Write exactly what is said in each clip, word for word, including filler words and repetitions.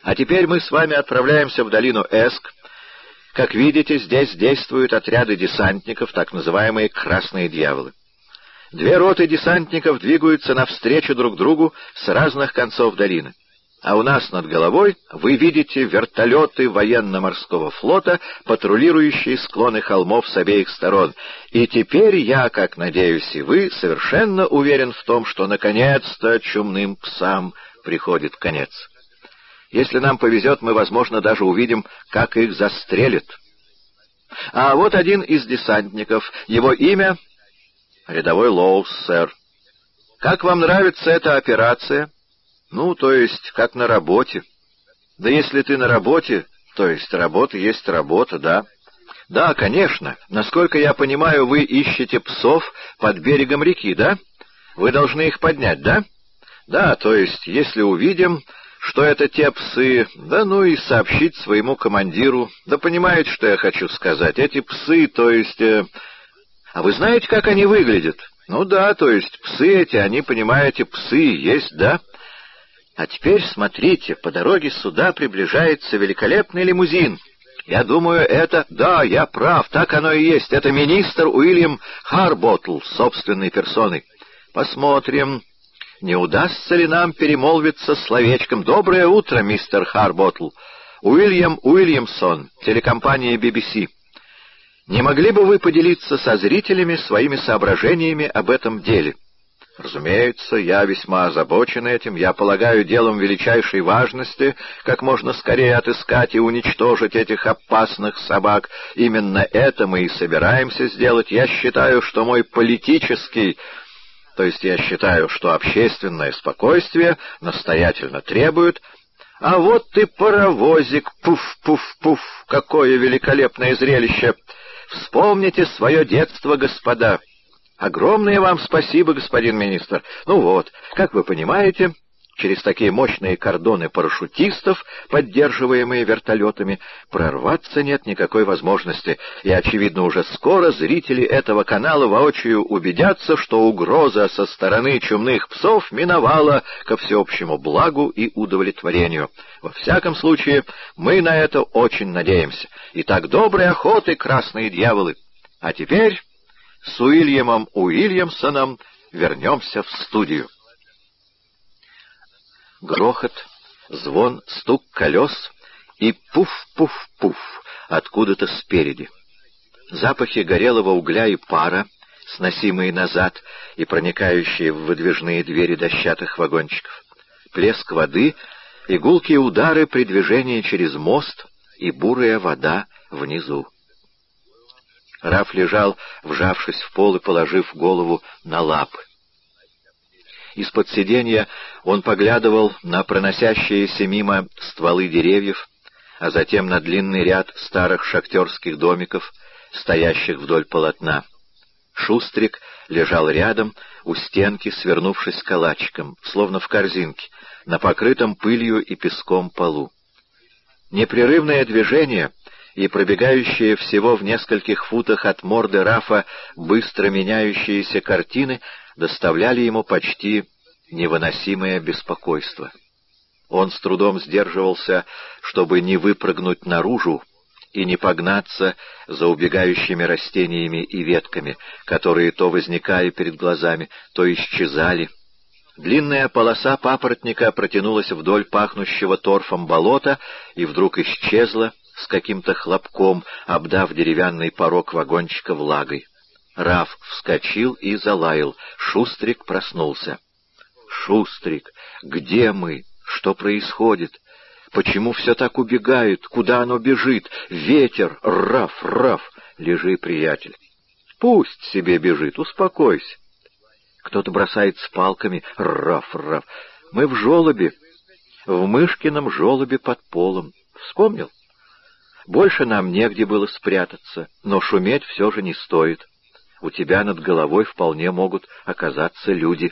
А теперь мы с вами отправляемся в долину Эск. Как видите, здесь действуют отряды десантников, так называемые «красные дьяволы». Две роты десантников двигаются навстречу друг другу с разных концов долины. А у нас над головой вы видите вертолеты военно-морского флота, патрулирующие склоны холмов с обеих сторон. И теперь я, как надеюсь и вы, совершенно уверен в том, что наконец-то чумным псам приходит конец. Если нам повезет, мы, возможно, даже увидим, как их застрелят. А вот один из десантников. Его имя — рядовой Лоус, сэр. Как вам нравится эта операция? Ну, то есть, как на работе. Да если ты на работе, то есть работа есть работа, да. Да, конечно. Насколько я понимаю, вы ищете псов под берегом реки, да? Вы должны их поднять, да? Да, то есть, если увидим, что это те псы, да ну и сообщить своему командиру. Да понимаете, что я хочу сказать? Эти псы, то есть... Э... А вы знаете, как они выглядят? Ну да, то есть, псы эти, они, понимаете, псы есть, да? А теперь смотрите, по дороге сюда приближается великолепный лимузин. Я думаю, это... Да, я прав, так оно и есть. Это министр Уильям Харботтл собственной персоной. Посмотрим, не удастся ли нам перемолвиться словечком. Доброе утро, мистер Харботтл. Уильям Уильямсон, телекомпания би би си. Не могли бы вы поделиться со зрителями своими соображениями об этом деле? Разумеется, я весьма озабочен этим. Я полагаю, делом величайшей важности как можно скорее отыскать и уничтожить этих опасных собак. Именно это мы и собираемся сделать. Я считаю, что мой политический, то есть я считаю, что общественное спокойствие настоятельно требует. А вот и паровозик, пуф-пуф-пуф, какое великолепное зрелище! Вспомните свое детство, господа. Огромное вам спасибо, господин министр. Ну вот, как вы понимаете, через такие мощные кордоны парашютистов, поддерживаемые вертолетами, прорваться нет никакой возможности. И, очевидно, уже скоро зрители этого канала воочию убедятся, что угроза со стороны чумных псов миновала ко всеобщему благу и удовлетворению. Во всяком случае, мы на это очень надеемся. Итак, доброй охоты, красные дьяволы. А теперь... с Уильямом Уильямсоном вернемся в студию. Грохот, звон, стук колес и пуф-пуф-пуф откуда-то спереди. Запахи горелого угля и пара, сносимые назад и проникающие в выдвижные двери дощатых вагончиков. Плеск воды и гулкие удары при движении через мост и бурая вода внизу. Раф лежал, вжавшись в пол и положив голову на лапы. Из-под сиденья он поглядывал на проносящиеся мимо стволы деревьев, а затем на длинный ряд старых шахтерских домиков, стоящих вдоль полотна. Шустрик лежал рядом, у стенки, свернувшись калачиком, словно в корзинке, на покрытом пылью и песком полу. Непрерывное движение и пробегающие всего в нескольких футах от морды Рафа быстро меняющиеся картины доставляли ему почти невыносимое беспокойство. Он с трудом сдерживался, чтобы не выпрыгнуть наружу и не погнаться за убегающими растениями и ветками, которые то возникали перед глазами, то исчезали. Длинная полоса папоротника протянулась вдоль пахнущего торфом болота и вдруг исчезла с каким-то хлопком, обдав деревянный порог вагончика влагой. Раф вскочил и залаял. Шустрик проснулся. «Шустрик, где мы? Что происходит? Почему все так убегает? Куда оно бежит? Ветер! Раф, Раф! Лежи, приятель. Пусть себе бежит, успокойся. Кто-то бросается палками. Раф, Раф! Мы в желобе, в Мышкином желобе под полом. Вспомнил? Больше нам негде было спрятаться, но шуметь все же не стоит. У тебя над головой вполне могут оказаться люди.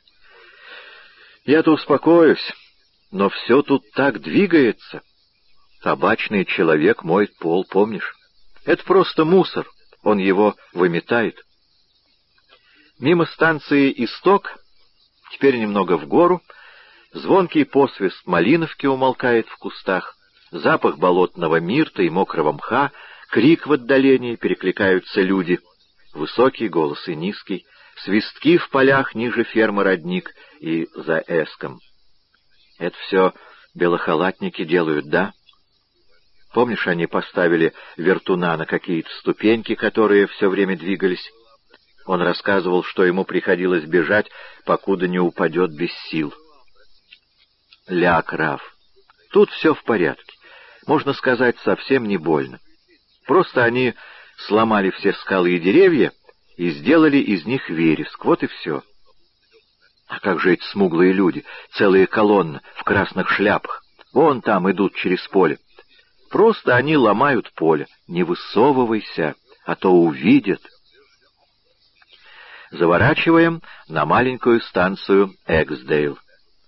Я-то успокоюсь, но все тут так двигается. Табачный человек моет пол, помнишь? Это просто мусор, он его выметает. Мимо станции «Исток», теперь немного в гору, Звонкий посвист малиновки умолкает в кустах, запах болотного мирта и мокрого мха, крик в отдалении, перекликаются люди, высокий голос и низкий, свистки в полях ниже фермы Родник и за Эском. Это все белохалатники делают, да? Помнишь, они поставили вертуна на какие-то ступеньки, которые все время двигались? Он рассказывал, что ему приходилось бежать, покуда не упадет без сил. Ляг, Раф. Тут все в порядке. Можно сказать, совсем не больно. Просто они сломали все скалы и деревья и сделали из них вереск. Вот и все. А как же эти смуглые люди, целые колонны в красных шляпах? Вон там идут через поле. Просто они ломают поле. Не высовывайся, а то увидят. Заворачиваем на маленькую станцию Эксдейл.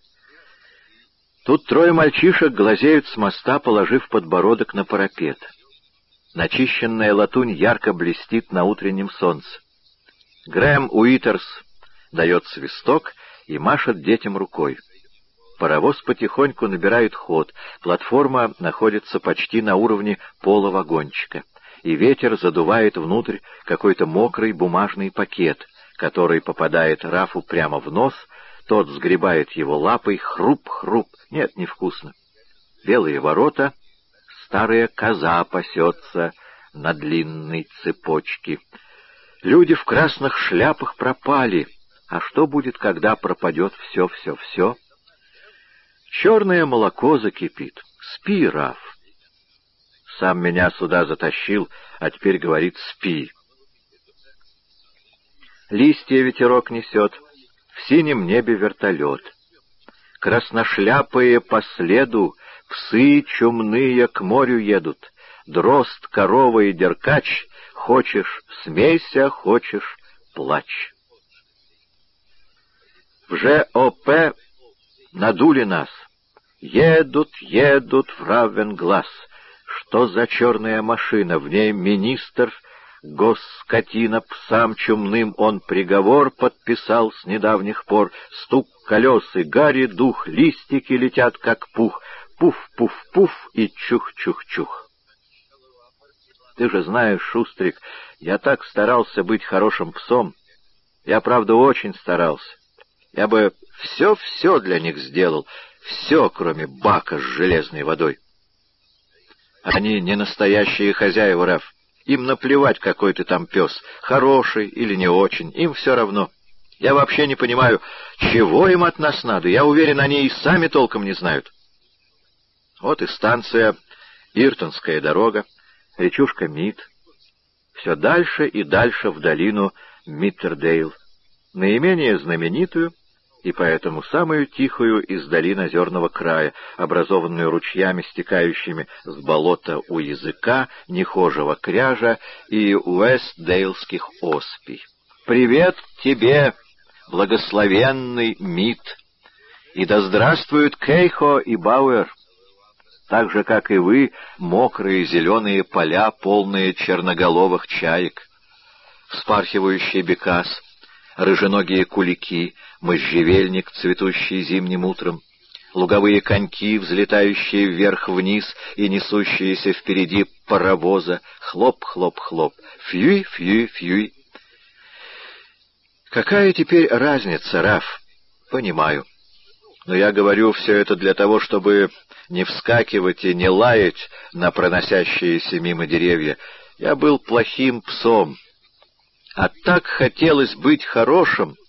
Тут трое мальчишек глазеют с моста, положив подбородок на парапет. Начищенная латунь ярко блестит на утреннем солнце. Грэм Уитерс дает свисток и машет детям рукой. Паровоз потихоньку набирает ход, платформа находится почти на уровне пола вагончика, и ветер задувает внутрь какой-то мокрый бумажный пакет, который попадает Рафу прямо в нос, тот сгребает его лапой, хруп-хруп, нет, невкусно. Белые ворота, старая коза пасется на длинной цепочке. Люди в красных шляпах пропали, а что будет, когда пропадет все-все-все? Черное молоко закипит. Спи, Раф. Сам меня сюда затащил, а теперь говорит «спи». Листья ветерок несет, в синем небе вертолет. Красношляпые по следу, псы чумные к морю едут. Дрозд, корова и деркач, хочешь — смейся, хочешь — плачь. В ЖОП надули нас. Едут, едут в Равенглас. Что за черная машина? В ней министр, госскотина, псам чумным он приговор подписал с недавних пор. Стук колес и гарри дух, листики летят как пух. Пуф-пуф-пуф и чух-чух-чух. Ты же знаешь, Шустрик, я так старался быть хорошим псом. Я, правда, очень старался. Я бы все-все для них сделал, все, кроме бака с железной водой. Они не настоящие хозяева, Раф. Им наплевать, какой ты там пес, хороший или не очень, им все равно. Я вообще не понимаю, чего им от нас надо. Я уверен, они и сами толком не знают. Вот и станция, Иртонская дорога, речушка Мид. Все дальше и дальше в долину Миттердейл, наименее знаменитую и поэтому самую тихую из долин озерного края, образованную ручьями, стекающими с болота у языка, нехожего кряжа и уэстдейлских оспий. «Привет тебе, благословенный Мид! И да здравствуют Кейхо и Бауэр! Так же, как и вы, мокрые зеленые поля, полные черноголовых чаек, вспархивающий бекас, рыженогие кулики, можжевельник, цветущий зимним утром, луговые коньки, взлетающие вверх-вниз и несущиеся впереди паровоза, хлоп-хлоп-хлоп, фьюй-фьюй-фьюй. Какая теперь разница, Раф? Понимаю. Но я говорю все это для того, чтобы не вскакивать и не лаять на проносящиеся мимо деревья. Я был плохим псом. А так хотелось быть хорошим.